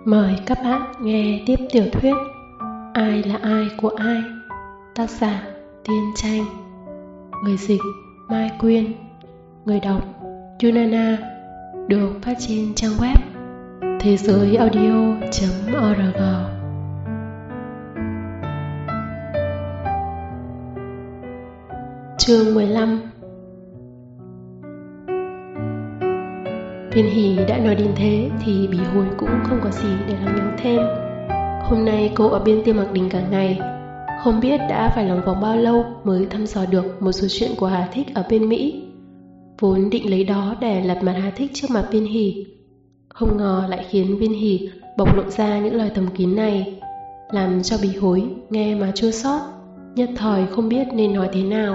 Mời các bạn nghe tiếp tiểu thuyết Ai là ai của ai, tác giả Tiên Tranh, người dịch Mai Quyên, người đọc Yunana, được phát trên trang web thế giới audio.org. Chương 15. Viên Hỷ đã nói đến thế thì Bí Hối cũng không có gì để lắng nhớ thêm. Hôm nay cô ở bên Tiêu Mặc Đình cả ngày, không biết đã phải lòng vòng bao lâu mới thăm dò được một số chuyện của Hà Thích ở bên Mỹ. Vốn định lấy đó để lật mặt Hà Thích trước mặt Viên Hỷ, không ngờ lại khiến Viên Hỷ bộc lộ ra những lời thầm kín này, làm cho Bí Hối nghe mà chua xót, nhất thời không biết nên nói thế nào.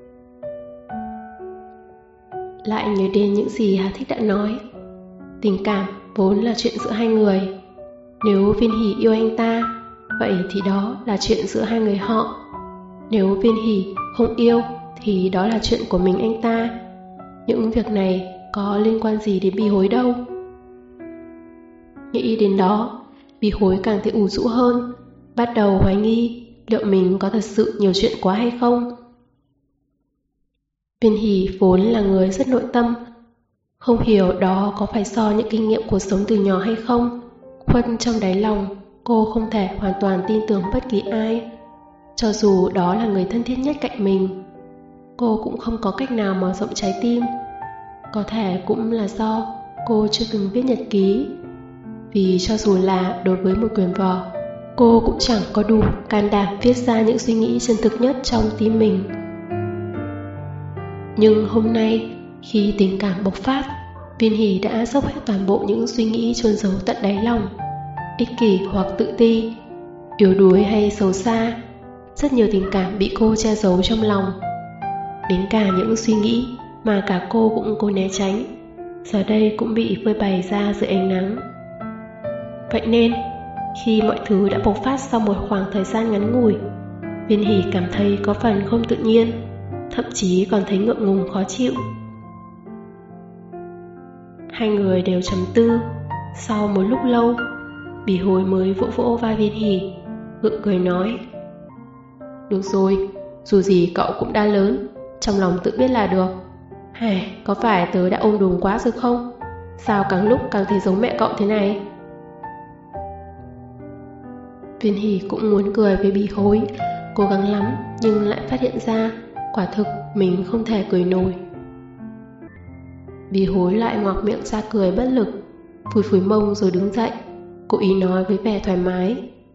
Lại nhớ đến những gì Hà Thích đã nói. Tình cảm vốn là chuyện giữa hai người. Nếu Viên Hỷ yêu anh ta, vậy thì đó là chuyện giữa hai người họ. Nếu Viên Hỷ không yêu thì đó là chuyện của mình anh ta. Những việc này có liên quan gì đến Bí Hối đâu. Nghĩ đến đó, Bí Hối càng thấy ủ rũ hơn, bắt đầu hoài nghi liệu mình có thật sự nhiều chuyện quá hay không. Viên Hỷ vốn là người rất nội tâm, không hiểu đó có phải do những kinh nghiệm cuộc sống từ nhỏ hay không. Khuất trong đáy lòng, cô không thể hoàn toàn tin tưởng bất kỳ ai, cho dù đó là người thân thiết nhất cạnh mình. Cô cũng không có cách nào mở rộng trái tim. Có thể cũng là do cô chưa từng viết nhật ký, vì cho dù là đối với một quyền vợ, cô cũng chẳng có đủ can đảm viết ra những suy nghĩ chân thực nhất trong tim mình. Nhưng hôm nay, khi tình cảm bộc phát, Viên Hỷ đã dốc hết toàn bộ những suy nghĩ chôn giấu tận đáy lòng. Ích kỷ hoặc tự ti, yếu đuối hay xấu xa, rất nhiều tình cảm bị cô che giấu trong lòng. Đến cả những suy nghĩ mà cả cô cũng cố né tránh, giờ đây cũng bị phơi bày ra dưới ánh nắng. Vậy nên, khi mọi thứ đã bộc phát sau một khoảng thời gian ngắn ngủi, Viên Hỷ cảm thấy có phần không tự nhiên, thậm chí còn thấy ngượng ngùng khó chịu. Hai người đều trầm tư. Sau một lúc lâu, Bí Hối mới vỗ vỗ vai Viên Hỷ, gượng cười nói: "Được rồi, dù gì cậu cũng đã lớn, trong lòng tự biết là được. Có phải tớ đã ôm đùm quá rồi không? Sao càng lúc càng thấy giống mẹ cậu thế này?" Viên Hỷ cũng muốn cười với Bí Hối, cố gắng lắm nhưng lại phát hiện ra quả thực mình không thể cười nổi. Bí Hối lại ngoạc miệng ra cười bất lực, phủi phủi mông rồi đứng dậy, cố ý nói với vẻ thoải mái: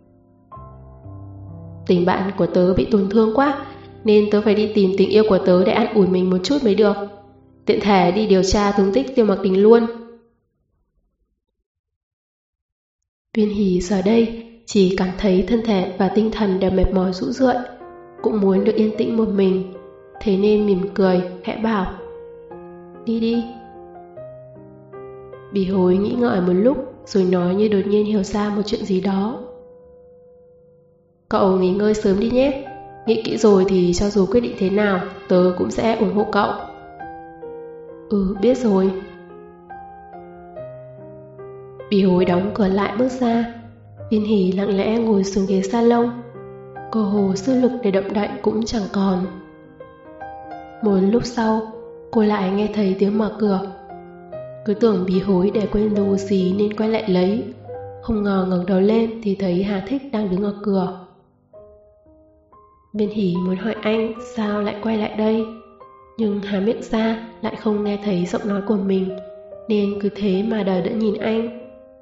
"Tình bạn của tớ bị tổn thương quá, nên tớ phải đi tìm tình yêu của tớ để an ủi mình một chút mới được. Tiện thể đi điều tra tung tích Tiêu Mặc Đình luôn." Viên Hỷ giờ đây chỉ cảm thấy thân thể và tinh thần đều mệt mỏi rũ rượi, cũng muốn được yên tĩnh một mình, thế nên mỉm cười khẽ bảo: "Đi đi." Bí Hối nghĩ ngợi một lúc rồi nói như đột nhiên hiểu ra một chuyện gì đó: "Cậu nghỉ ngơi sớm đi nhé. Nghĩ kỹ rồi thì cho dù quyết định thế nào, tớ cũng sẽ ủng hộ cậu." Biết rồi." Bí Hối đóng cửa lại bước ra. Viên Hỷ lặng lẽ ngồi xuống ghế salon. Cô hồ sức lực để động đậy cũng chẳng còn. Một lúc sau, cô lại nghe thấy tiếng mở cửa. Cứ tưởng Bí Hối để quên đồ gì nên quay lại lấy, không ngờ ngẩng đầu lên thì thấy Hà Thích đang đứng ở cửa. Viên Hỷ muốn hỏi anh sao lại quay lại đây, nhưng há miệng ra lại không nghe thấy giọng nói của mình, nên cứ thế mà đờ đẫn nhìn anh.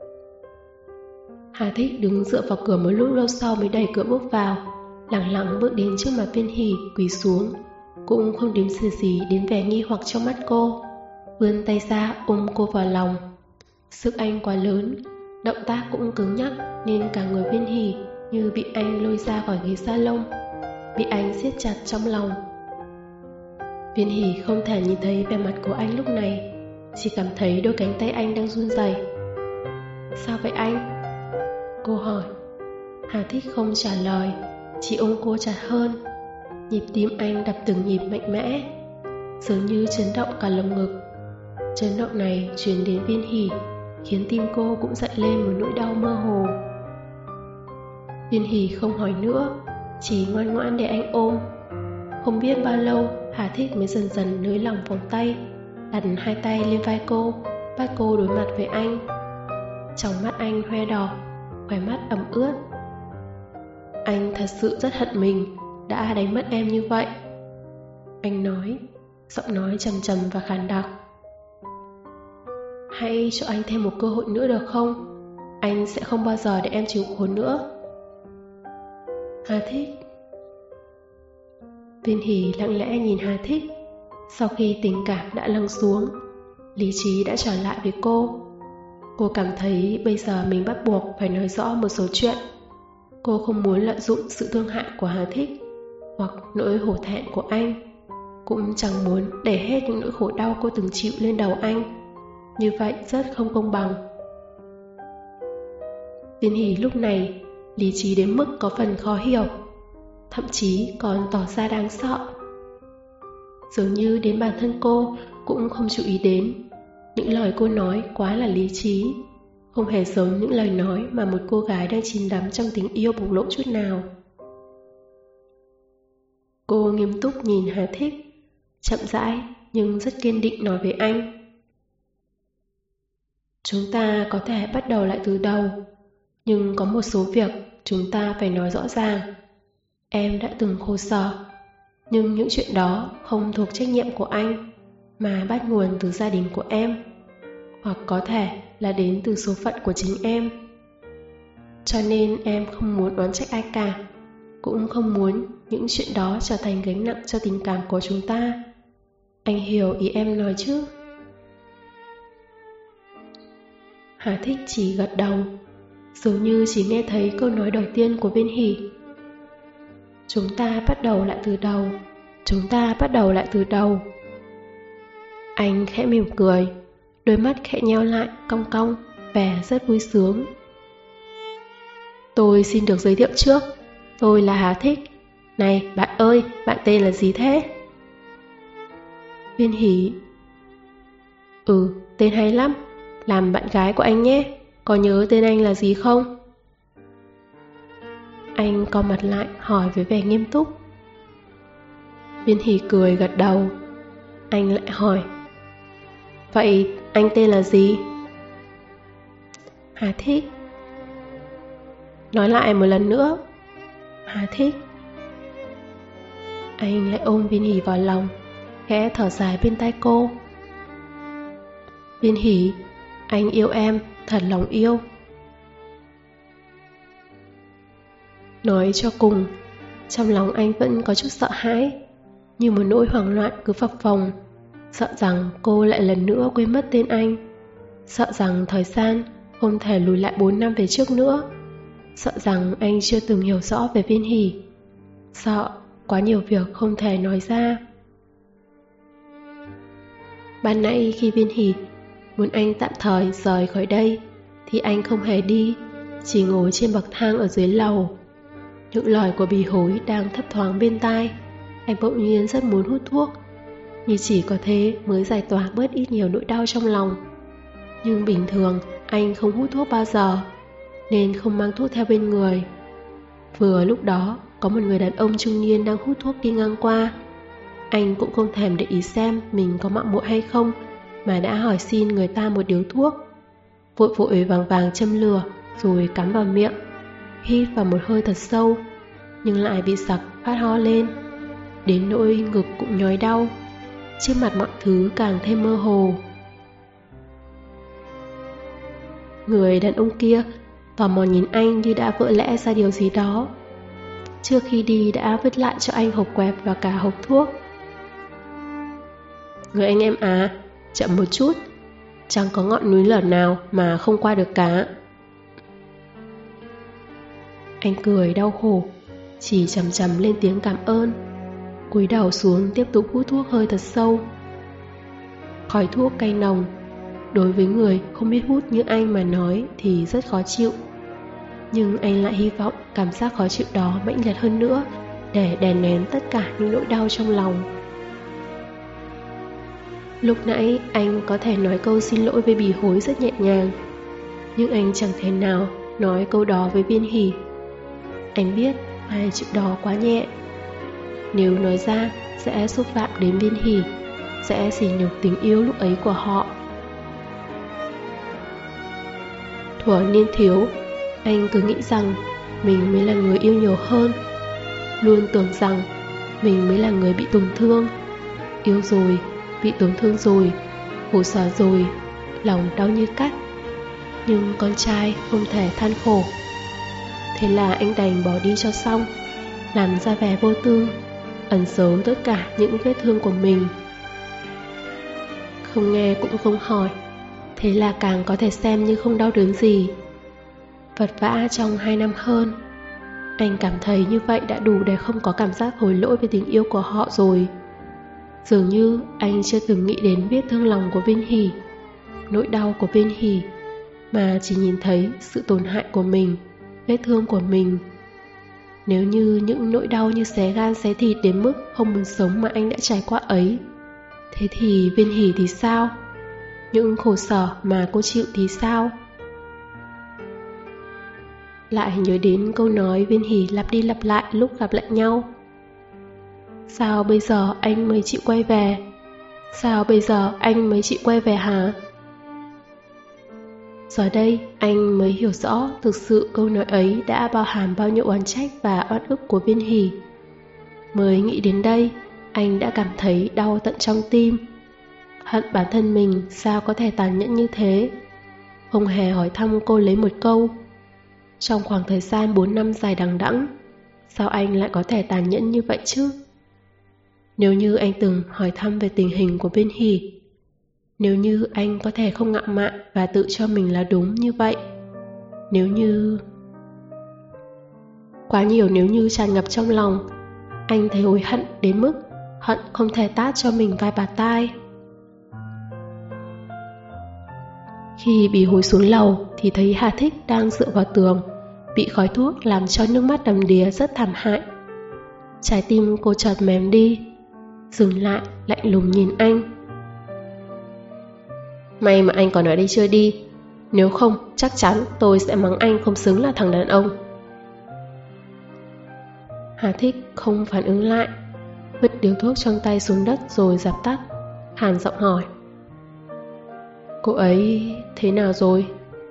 Hà Thích đứng dựa vào cửa một lúc lâu sau mới đẩy cửa bước vào, lẳng lặng bước đến trước mặt Viên Hỷ, quỳ xuống, cũng không đếm xỉa gì đến vẻ nghi hoặc trong mắt cô, vươn tay ra ôm cô vào lòng. Sức anh quá lớn, động tác cũng cứng nhắc nên cả người Viên Hỷ như bị anh lôi ra khỏi ghế salon, bị anh siết chặt trong lòng. Viên Hỷ không thể nhìn thấy vẻ mặt của anh lúc này, chỉ cảm thấy đôi cánh tay anh đang run rẩy. "Sao vậy anh?" cô hỏi. Hà Thích không trả lời, chỉ ôm cô chặt hơn. Nhịp tim anh đập từng nhịp mạnh mẽ, dường như chấn động cả lồng ngực. Chấn động này truyền đến Viên Hỷ, khiến tim cô cũng dậy lên một nỗi đau mơ hồ. Viên Hỷ không hỏi nữa, chỉ ngoan ngoãn để anh ôm. Không biết bao lâu, Hà Thích mới dần dần nới lỏng vòng tay, đặt hai tay lên vai cô, bắt cô đối mặt với anh. Trong mắt anh hoe đỏ, khóe mắt ẩm ướt. Anh thật sự rất hận mình đã đánh mất em như vậy, anh nói, giọng nói trầm trầm và khàn đặc. Hãy cho anh thêm một cơ hội nữa được không? Anh sẽ không bao giờ để em chịu khổ nữa. Hà Thích. Viên Hỷ lặng lẽ nhìn Hà Thích. Sau khi tình cảm đã lắng xuống, lý trí đã trở lại với cô. Cô cảm thấy bây giờ mình bắt buộc phải nói rõ một số chuyện. Cô không muốn lợi dụng sự thương hại của Hà Thích hoặc nỗi hổ thẹn của anh, cũng chẳng muốn đẩy hết những nỗi khổ đau cô từng chịu lên đầu anh. Như vậy rất không công bằng. Viên Hỷ lúc này lý trí đến mức có phần khó hiểu, thậm chí còn tỏ ra đáng sợ. Dường như đến bản thân cô cũng không chú ý đến. Những lời cô nói quá là lý trí, không hề giống những lời nói mà một cô gái đang chìm đắm trong tình yêu bộc lộ chút nào. Cô nghiêm túc nhìn Hà Thích, chậm rãi nhưng rất kiên định nói với anh. Chúng ta có thể bắt đầu lại từ đầu, nhưng có một số việc chúng ta phải nói rõ ràng. Em đã từng khổ sở, nhưng những chuyện đó không thuộc trách nhiệm của anh, mà bắt nguồn từ gia đình của em, hoặc có thể là đến từ số phận của chính em. Cho nên em không muốn oán trách ai cả, cũng không muốn những chuyện đó trở thành gánh nặng cho tình cảm của chúng ta. Anh hiểu ý em nói chứ? Hà Thích chỉ gật đầu, dường như chỉ nghe thấy câu nói đầu tiên của Viên Hỷ. Chúng ta bắt đầu lại từ đầu, chúng ta bắt đầu lại từ đầu. Anh khẽ mỉm cười, đôi mắt khẽ nheo lại, cong cong, vẻ rất vui sướng. Tôi xin được giới thiệu trước, tôi là Hà Thích. Này, bạn ơi, bạn tên là gì thế? Viên Hỷ. Tên hay lắm, làm bạn gái của anh nhé. Có nhớ tên anh là gì không? Anh cau mặt lại hỏi với vẻ nghiêm túc. Viên Hỷ cười gật đầu. Anh lại hỏi, vậy anh tên là gì? Hà Thích. Nói lại một lần nữa. Hà Thích. Anh lại ôm Viên Hỷ vào lòng, khẽ thở dài bên tai cô. Viên Hỷ, anh yêu em, thật lòng yêu. Nói cho cùng, trong lòng anh vẫn có chút sợ hãi, như một nỗi hoảng loạn cứ phập phồng, sợ rằng cô lại lần nữa quên mất tên anh, sợ rằng thời gian không thể lùi lại 4 năm về trước nữa, sợ rằng anh chưa từng hiểu rõ về Viên Hỷ, sợ quá nhiều việc không thể nói ra. Ban nãy khi Viên Hỷ muốn anh tạm thời rời khỏi đây, thì anh không hề đi, chỉ ngồi trên bậc thang ở dưới lầu. Những lời của Bì Hối đang thấp thoáng bên tai. Anh bỗng nhiên rất muốn hút thuốc, như chỉ có thế mới giải tỏa bớt ít nhiều nỗi đau trong lòng. Nhưng bình thường anh không hút thuốc bao giờ, nên không mang thuốc theo bên người. Vừa lúc đó có một người đàn ông trung niên đang hút thuốc đi ngang qua. Anh cũng không thèm để ý xem mình có mạo muội hay không, mà đã hỏi xin người ta một điếu thuốc. Vội vội vàng vàng châm lửa rồi cắm vào miệng, hít vào một hơi thật sâu, nhưng lại bị sặc phát ho lên, đến nỗi ngực cũng nhói đau. Trước mặt mọi thứ càng thêm mơ hồ. Người đàn ông kia tò mò nhìn anh như đã vỡ lẽ ra điều gì đó. Trước khi đi đã vứt lại cho anh hộp quẹt và cả hộp thuốc. Người anh em à, chậm một chút, chẳng có ngọn núi lở nào mà không qua được cả. Anh cười đau khổ, chỉ chầm chầm lên tiếng cảm ơn, cúi đầu xuống tiếp tục hút thuốc hơi thật sâu. Khói thuốc cay nồng, đối với người không biết hút như anh mà nói thì rất khó chịu. Nhưng anh lại hy vọng cảm giác khó chịu đó mãnh liệt hơn nữa, để đè nén tất cả những nỗi đau trong lòng. Lúc nãy anh có thể nói câu xin lỗi với Bì Hối rất nhẹ nhàng, Nhưng anh chẳng thể nào nói câu đó với Viên Hỷ. Anh biết hai chữ đó quá nhẹ. Nếu nói ra sẽ xúc phạm đến Viên Hỷ, sẽ sỉ nhục tình yêu lúc ấy của họ. Thuở niên thiếu, anh cứ nghĩ rằng mình mới là người yêu nhiều hơn, luôn tưởng rằng mình mới là người bị tổn thương. Yêu rồi, bị tổn thương rồi, khổ sở rồi, lòng đau như cắt. Nhưng con trai không thể than khổ. Thế là anh đành bỏ đi cho xong, làm ra vẻ vô tư, ẩn giấu tất cả những vết thương của mình. Không nghe cũng không hỏi, thế là càng có thể xem như không đau đớn gì. Vật vã trong 2 năm hơn, anh cảm thấy như vậy đã đủ để không có cảm giác hối lỗi về tình yêu của họ rồi. Dường như anh chưa từng nghĩ đến vết thương lòng của Viên Hỷ, nỗi đau của Viên Hỷ, mà chỉ nhìn thấy sự tổn hại của mình, vết thương của mình. Nếu như những nỗi đau như xé gan xé thịt đến mức không muốn sống mà anh đã trải qua ấy, thế thì Viên Hỷ thì sao? Những khổ sở mà cô chịu thì sao? Lại nhớ đến câu nói Viên Hỷ lặp đi lặp lại lúc gặp lại nhau. Sao bây giờ anh mới chịu quay về? Sao bây giờ anh mới chịu quay về hả? Giờ đây anh mới hiểu rõ thực sự câu nói ấy đã bao hàm bao nhiêu oán trách và oan ức của Viên Hỷ. Mới nghĩ đến đây, anh đã cảm thấy đau tận trong tim. Hận bản thân mình sao có thể tàn nhẫn như thế. Không hề hỏi thăm cô lấy một câu. Trong khoảng thời gian 4 năm dài đằng đẵng, sao anh lại có thể tàn nhẫn như vậy chứ? Nếu như anh từng hỏi thăm về tình hình của Viên Hỷ, nếu như anh có thể không ngạo mạn và tự cho mình là đúng như vậy, nếu như... Quá nhiều nếu như tràn ngập trong lòng. Anh thấy hối hận đến mức hận không thể tát cho mình vài bạt tai. Khi Bỉ Hối xuống lầu thì thấy Hà Thích đang dựa vào tường, bị khói thuốc làm cho nước mắt đầm đìa rất thảm hại. Trái tim cô chợt mềm đi, dừng lại lạnh lùng nhìn anh. May mà anh còn ở đây chưa đi, nếu không chắc chắn tôi sẽ mắng anh không xứng là thằng đàn ông. Hà Thích không phản ứng lại, vứt điếu thuốc trong tay xuống đất rồi dập tắt, hàn giọng hỏi. Cô ấy thế nào rồi?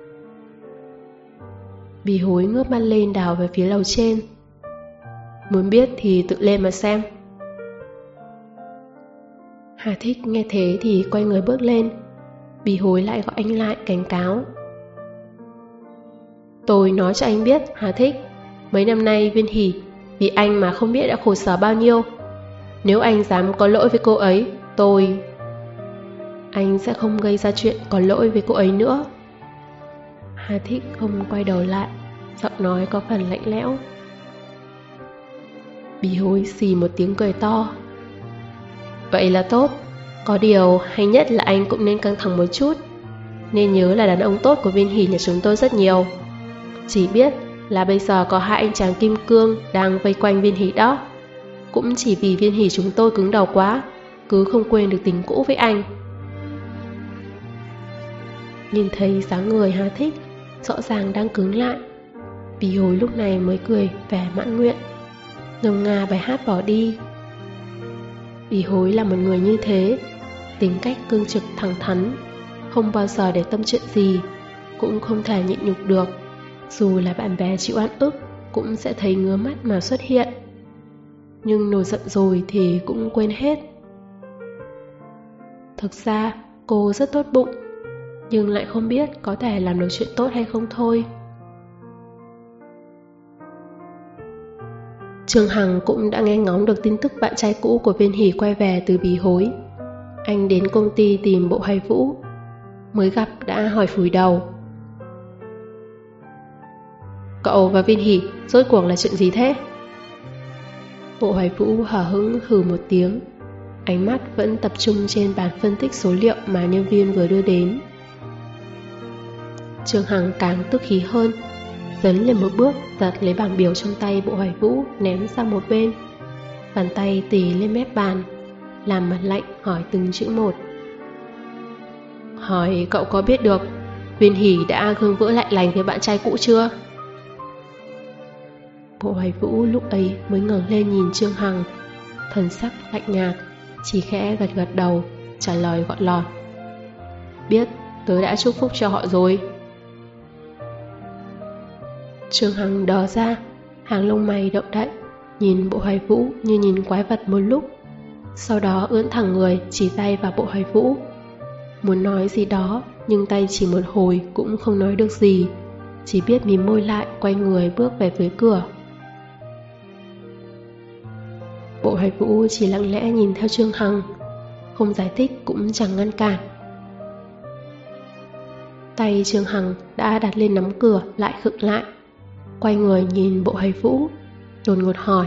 Bỉ Hối ngước mắt lên đảo về phía lầu trên. Muốn biết thì tự lên mà xem. Hà Thích nghe thế thì quay người bước lên. Bỉ Hối lại gọi anh lại cảnh cáo. Tôi nói cho anh biết, Hà Thích, mấy năm nay Viên Hỷ vì anh mà không biết đã khổ sở bao nhiêu. Nếu anh dám có lỗi với cô ấy, anh sẽ không gây ra chuyện có lỗi với cô ấy nữa. Hà Thích không quay đầu lại, giọng nói có phần lạnh lẽo. Bỉ Hối xì một tiếng cười to. Vậy là tốt. Có điều hay nhất là anh cũng nên căng thẳng một chút. Nên nhớ là đàn ông tốt của Viên Hỷ nhà chúng tôi rất nhiều. Chỉ biết là bây giờ có 2 anh chàng kim cương đang vây quanh Viên Hỷ đó. Cũng chỉ vì Viên Hỷ chúng tôi cứng đầu quá, cứ không quên được tình cũ với anh. Nhìn thấy dáng người Hà Thích rõ ràng đang cứng lại, Bỉ Hối lúc này mới cười vẻ mãn nguyện, ngâm nga bài hát bỏ đi. Bỉ Hối là một người như thế, tính cách cương trực thẳng thắn, không bao giờ để tâm chuyện gì, cũng không thể nhịn nhục được. Dù là bạn bè chịu oan ức cũng sẽ thấy ngứa mắt mà xuất hiện. Nhưng nổi giận rồi thì cũng quên hết. Thực ra cô rất tốt bụng, nhưng lại không biết có thể làm được chuyện tốt hay không thôi. Trương Hằng cũng đã nghe ngóng được tin tức bạn trai cũ của Viên Hỷ quay về từ Bỉ Hối. Anh đến công ty tìm Bộ Hoài Vũ, mới gặp đã hỏi phủi đầu. Cậu và Viên Hỷ rốt cuộc là chuyện gì thế? Bộ Hoài Vũ hờ hững hừ một tiếng, ánh mắt vẫn tập trung trên bàn phân tích số liệu mà nhân viên vừa đưa đến. Trương Hằng càng tức khí hơn, dấn lên một bước giật lấy bảng biểu trong tay Bộ Hoài Vũ ném sang một bên. Bàn tay tì lên mép bàn, làm mặt lạnh hỏi từng chữ một. Hỏi cậu có biết được Viên Hỷ đã gương vỡ lại lành với bạn trai cũ chưa? Bộ Hoài Vũ lúc ấy mới ngẩng lên nhìn Trương Hằng, thần sắc lạnh nhạt, chỉ khẽ gật gật đầu, trả lời gọn lọt. Biết, tớ đã chúc phúc cho họ rồi. Trương Hằng đờ ra, hàng lông mày động đậy, nhìn Bộ Hoài Vũ như nhìn quái vật một lúc. Sau đó ưỡn thẳng người chỉ tay vào Bộ Hoài Vũ. Muốn nói gì đó, nhưng tay chỉ một hồi cũng không nói được gì, chỉ biết mím môi lại quay người bước về phía cửa. Bộ Hoài Vũ chỉ lặng lẽ nhìn theo Trương Hằng, không giải thích cũng chẳng ngăn cản. Tay Trương Hằng đã đặt lên nắm cửa lại khựng lại, quay người nhìn Bộ Hoài Vũ, đột ngột hỏi.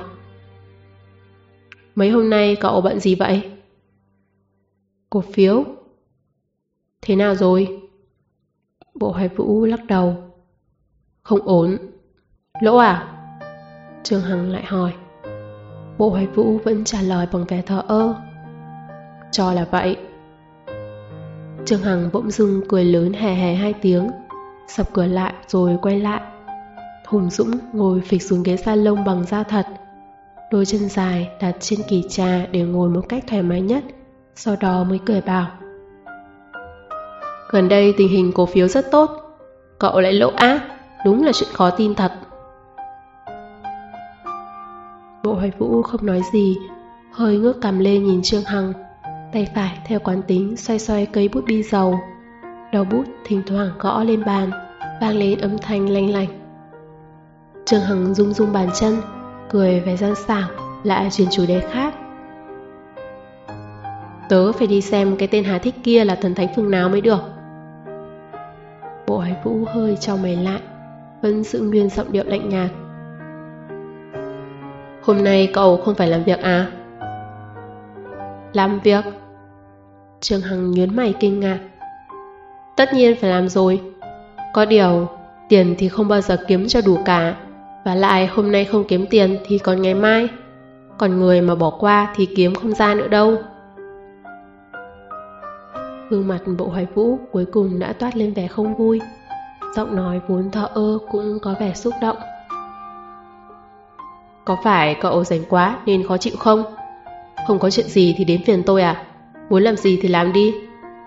Mấy hôm nay cậu bận gì vậy? Cổ phiếu. Thế nào rồi? Bộ Hoài Vũ lắc đầu. Không ổn. Lỗ à? Trương Hằng lại hỏi. Bộ Hoài Vũ vẫn trả lời bằng vẻ thờ ơ. Cho là vậy. Trương Hằng bỗng dưng cười lớn hè hè 2 tiếng, sập cửa lại rồi quay lại. Hùng Dũng ngồi phịch xuống ghế salon bằng da thật, đôi chân dài đặt trên kỷ trà để ngồi một cách thoải mái nhất, sau đó mới cười bảo. Gần đây tình hình cổ phiếu rất tốt, cậu lại lỗ ác, đúng là chuyện khó tin thật. Bộ Hoài Vũ không nói gì, hơi ngước cằm lên nhìn Trương Hằng, tay phải theo quán tính xoay xoay cây bút bi dầu. Đầu bút thỉnh thoảng gõ lên bàn, vang lên âm thanh lanh lảnh. Trương Hằng rung rung bàn chân, cười vẻ gian xảo, lại chuyển chủ đề khác. Tớ phải đi xem cái tên Hà Thích kia là thần thánh phương nào mới được. Bộ Hoài Vũ hơi chau mày lại, vẫn giữ nguyên giọng điệu lạnh nhạt. Hôm nay cậu không phải làm việc à? Làm việc? Trương Hằng nhướng mày kinh ngạc. Tất nhiên phải làm rồi. Có điều, tiền thì không bao giờ kiếm cho đủ cả. Và lại hôm nay không kiếm tiền thì còn ngày mai. Còn người mà bỏ qua thì kiếm không ra nữa đâu. Gương mặt Bộ Hoài Vũ cuối cùng đã toát lên vẻ không vui. Giọng nói vốn thờ ơ cũng có vẻ xúc động. Có phải cậu rảnh quá nên khó chịu không? Không có chuyện gì thì đến phiền tôi à? Muốn làm gì thì làm đi.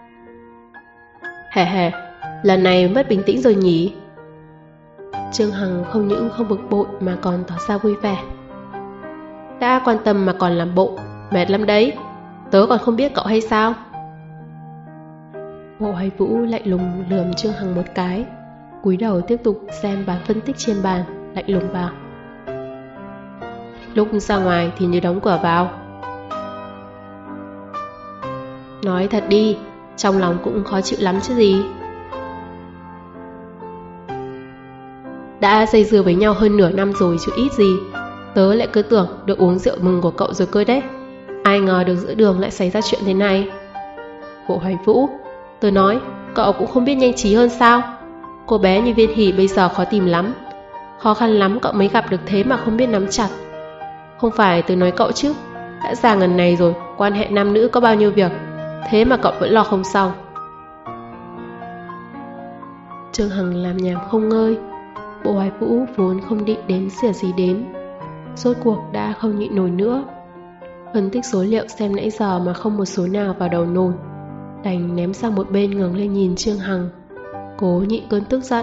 Hề hề, lần này mất bình tĩnh rồi nhỉ? Trương Hằng không những không bực bội mà còn tỏ ra vui vẻ. Đã quan tâm mà còn làm bộ, mệt lắm đấy. Tớ còn không biết cậu hay sao? Bộ Hoài Vũ lạnh lùng lườm Trương Hằng một cái, cúi đầu tiếp tục xem bản phân tích trên bàn, lạnh lùng bảo. Lúc ra ngoài thì nhớ đóng cửa vào. Nói thật đi, trong lòng cũng khó chịu lắm chứ gì. Đã dây dưa với nhau hơn nửa năm rồi chứ ít gì. Tớ lại cứ tưởng được uống rượu mừng của cậu rồi cơ đấy. Ai ngờ được giữa đường lại xảy ra chuyện thế này. Bộ Hoài Vũ, tớ nói, cậu cũng không biết nhanh trí hơn sao? Cô bé như Viên Hỷ bây giờ khó tìm lắm. Khó khăn lắm cậu mới gặp được thế mà không biết nắm chặt. Không phải tớ nói cậu chứ, đã già ngần này rồi, quan hệ nam nữ có bao nhiêu việc, thế mà cậu vẫn lo không xong. Trương Hằng làm nhảm không ngơi. Bộ Hoài Vũ vốn không định đến xỉa gì đến, rốt cuộc đã không nhịn nổi nữa. Phân tích số liệu xem nãy giờ mà không một số nào vào đầu nổi, đành ném sang một bên ngẩng lên nhìn Trương Hằng, cố nhịn cơn tức giận.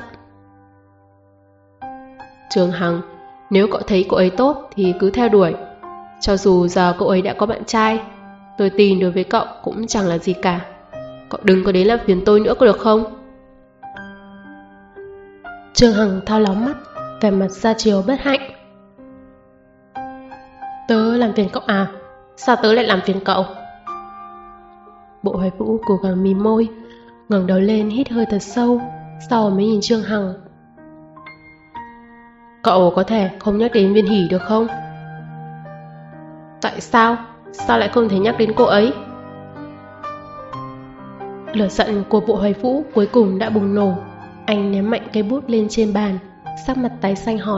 Trương Hằng, nếu cậu thấy cô ấy tốt thì cứ theo đuổi. Cho dù giờ cô ấy đã có bạn trai, tôi tin đối với cậu cũng chẳng là gì cả. Cậu đừng có đến làm phiền tôi nữa có được không? Trương Hằng thao lóng mắt, vẻ mặt ra chiều bất hạnh. Tớ làm phiền cậu à? Sao tớ lại làm phiền cậu? Bộ Hoài Vũ cố gắng mím môi, ngẩng đầu lên hít hơi thật sâu, sau mới nhìn Trương Hằng. Cậu có thể không nhắc đến Viên Hỷ được không? Tại sao? Sao lại không thể nhắc đến cô ấy? Lửa giận của Bộ Hoài Vũ cuối cùng đã bùng nổ. Anh ném mạnh cây bút lên trên bàn, sắc mặt tái xanh hỏi.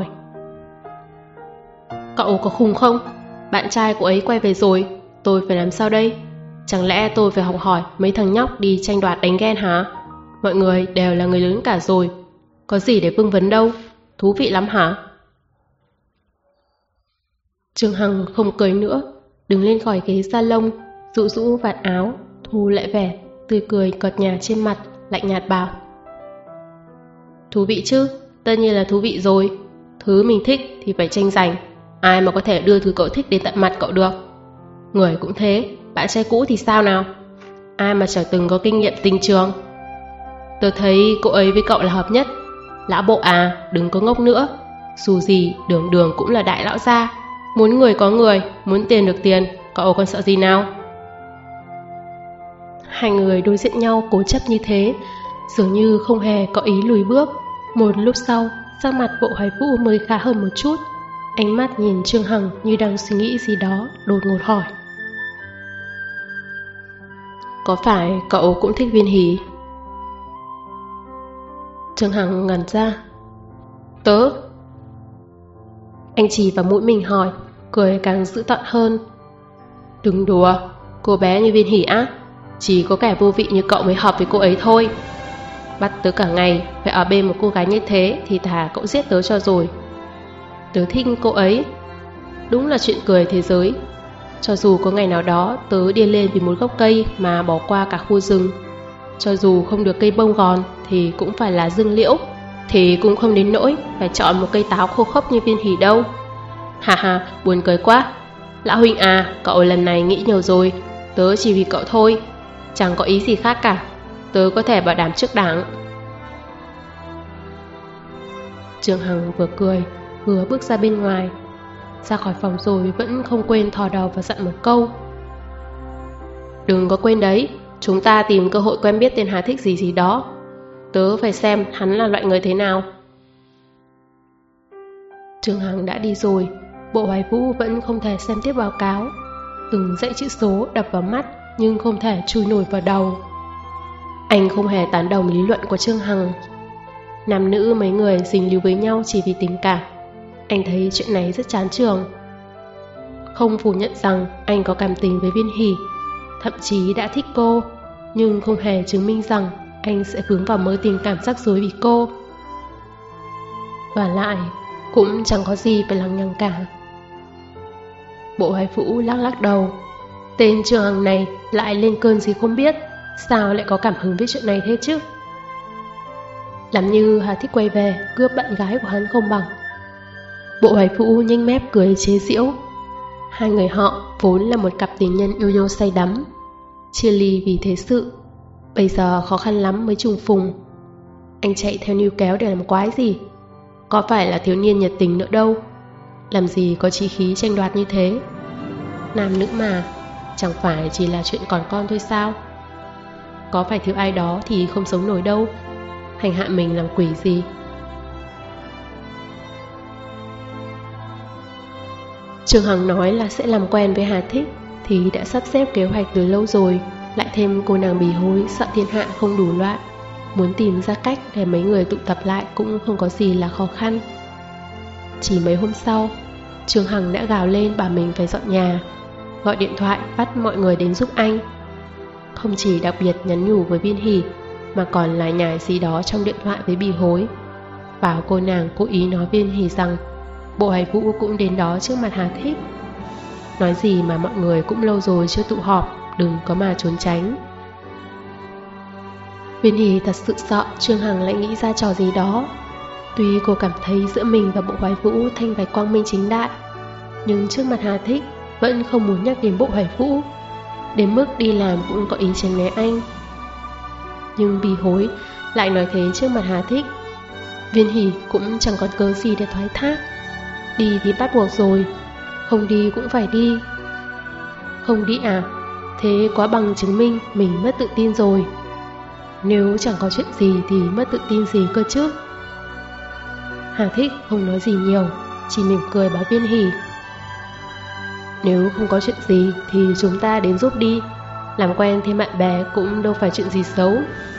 Cậu có khùng không? Bạn trai cô ấy quay về rồi, tôi phải làm sao đây? Chẳng lẽ tôi phải học hỏi mấy thằng nhóc đi tranh đoạt đánh ghen hả? mọi người đều là người lớn cả rồi, có gì để vương vấn đâu, thú vị lắm hả? Trương Hằng không cười nữa, đứng lên khỏi ghế salon, rũ rũ vạt áo, thu lại vẻ tươi cười cợt nhả trên mặt, lạnh nhạt bảo: thú vị chứ, tất nhiên là thú vị rồi. Thứ mình thích thì phải tranh giành, ai mà có thể đưa thứ cậu thích đến tận mặt cậu được. Người cũng thế, bạn trai cũ thì sao nào? Ai mà chẳng từng có kinh nghiệm tình trường. Tôi thấy cô ấy với cậu là hợp nhất. Lão bộ à, đừng có ngốc nữa. Dù gì, đường đường cũng là đại lão gia. Muốn người có người, muốn tiền được tiền, cậu còn sợ gì nào? Hai người đối diện nhau cố chấp như thế, dường như không hề có ý lùi bước. Một lúc sau, sắc mặt Bộ Hoài Vũ mới khá hơn một chút. Ánh mắt nhìn Trương Hằng như đang suy nghĩ gì đó, đột ngột hỏi: có phải cậu cũng thích Viên Hỷ? Trương Hằng ngẩn ra: tớ? Anh chỉ vào mũi mình hỏi, cười càng dữ tợn hơn: đừng đùa, cô bé như Viên Hỷ á, chỉ có kẻ vô vị như cậu mới hợp với cô ấy thôi. Bắt tớ cả ngày phải ở bên một cô gái như thế thì thà cậu giết tớ cho rồi. Tớ thích cô ấy, đúng là chuyện cười thế giới. Cho dù có ngày nào đó tớ điên lên vì một gốc cây mà bỏ qua cả khu rừng, cho dù không được cây bông gòn thì cũng phải là dương liễu, thì cũng không đến nỗi phải chọn một cây táo khô khốc như Viên Hỷ đâu. Hà hà, buồn cười quá. Lão huynh à, cậu lần này nghĩ nhiều rồi. Tớ chỉ vì cậu thôi, chẳng có ý gì khác cả. Tớ có thể bảo đảm trước đảng. Trương Hằng vừa cười vừa bước ra bên ngoài. Ra khỏi phòng rồi vẫn không quên thò đầu và dặn một câu: đừng có quên đấy, chúng ta tìm cơ hội quen biết tên Hà Thích gì gì đó. Tớ phải xem hắn là loại người thế nào. Trương Hằng đã đi rồi, Bộ Hoài Vũ vẫn không thể xem tiếp báo cáo. Từng dãy chữ số đập vào mắt nhưng không thể chui nổi vào đầu. Anh không hề tán đồng lý luận của Trương Hằng. Nam nữ mấy người dính líu với nhau chỉ vì tình cảm. Anh thấy chuyện này rất chán chường. Không phủ nhận rằng anh có cảm tình với Viên Hỷ, thậm chí đã thích cô, nhưng không hề chứng minh rằng anh sẽ vướng vào mớ tình cảm rắc rối vì cô. Và lại, cũng chẳng có gì phải lằng nhằng cả. Bộ Hoài Vũ lắc lắc đầu. Tên Trương Hằng này lại lên cơn gì không biết, sao lại có cảm hứng với chuyện này thế chứ? Làm như Hà Thích quay về cướp bạn gái của hắn không bằng. Bộ Hoài Vũ nhanh mép cười chế giễu. Hai người họ vốn là một cặp tình nhân yêu nhau say đắm, chia ly vì thế sự, bây giờ khó khăn lắm mới trùng phùng. Anh chạy theo níu kéo để làm quái gì? Có phải là thiếu niên nhiệt tình nữa đâu. Làm gì có chí khí tranh đoạt như thế. Nam nữ mà, chẳng phải chỉ là chuyện còn con thôi sao? Có phải thiếu ai đó thì không sống nổi đâu. Hành hạ mình làm quỷ gì? Trương Hằng nói là sẽ làm quen với Hà Thích thì đã sắp xếp kế hoạch từ lâu rồi. Lại thêm cô nàng bỉ hối sợ thiên hạ không đủ loạn, muốn tìm ra cách để mấy người tụ tập lại cũng không có gì là khó khăn. Chỉ mấy hôm sau, Trương Hằng đã gào lên bảo mình phải dọn nhà, gọi điện thoại bắt mọi người đến giúp anh. Không chỉ đặc biệt nhắn nhủ với Viên Hỷ, mà còn lại nhải gì đó trong điện thoại với bỉ hối, bảo cô nàng cố ý nói Viên Hỷ rằng Bộ Hoài Vũ cũng đến đó trước mặt Hà Thích. Nói gì mà mọi người cũng lâu rồi chưa tụ họp, đừng có mà trốn tránh. Viên Hỷ thật sự sợ Trương Hằng lại nghĩ ra trò gì đó. Tuy cô cảm thấy giữa mình và Bộ Hoài Vũ thanh bạch quang minh chính đại, nhưng trước mặt Hà Thích vẫn không muốn nhắc đến Bộ Hoài Vũ, đến mức đi làm cũng có ý tránh né anh. Nhưng bỉ hối lại nói thế trước mặt Hà Thích. Viên Hỷ cũng chẳng còn cớ gì để thoái thác. Đi thì bắt buộc rồi, không đi cũng phải đi. Không đi à? Thế quá bằng chứng minh mình mất tự tin rồi. Nếu chẳng có chuyện gì thì mất tự tin gì cơ chứ? Hà Thích không nói gì nhiều, chỉ mỉm cười bảo Viên Hỷ: nếu không có chuyện gì thì chúng ta đến giúp đi. Làm quen thêm bạn bè cũng đâu phải chuyện gì xấu.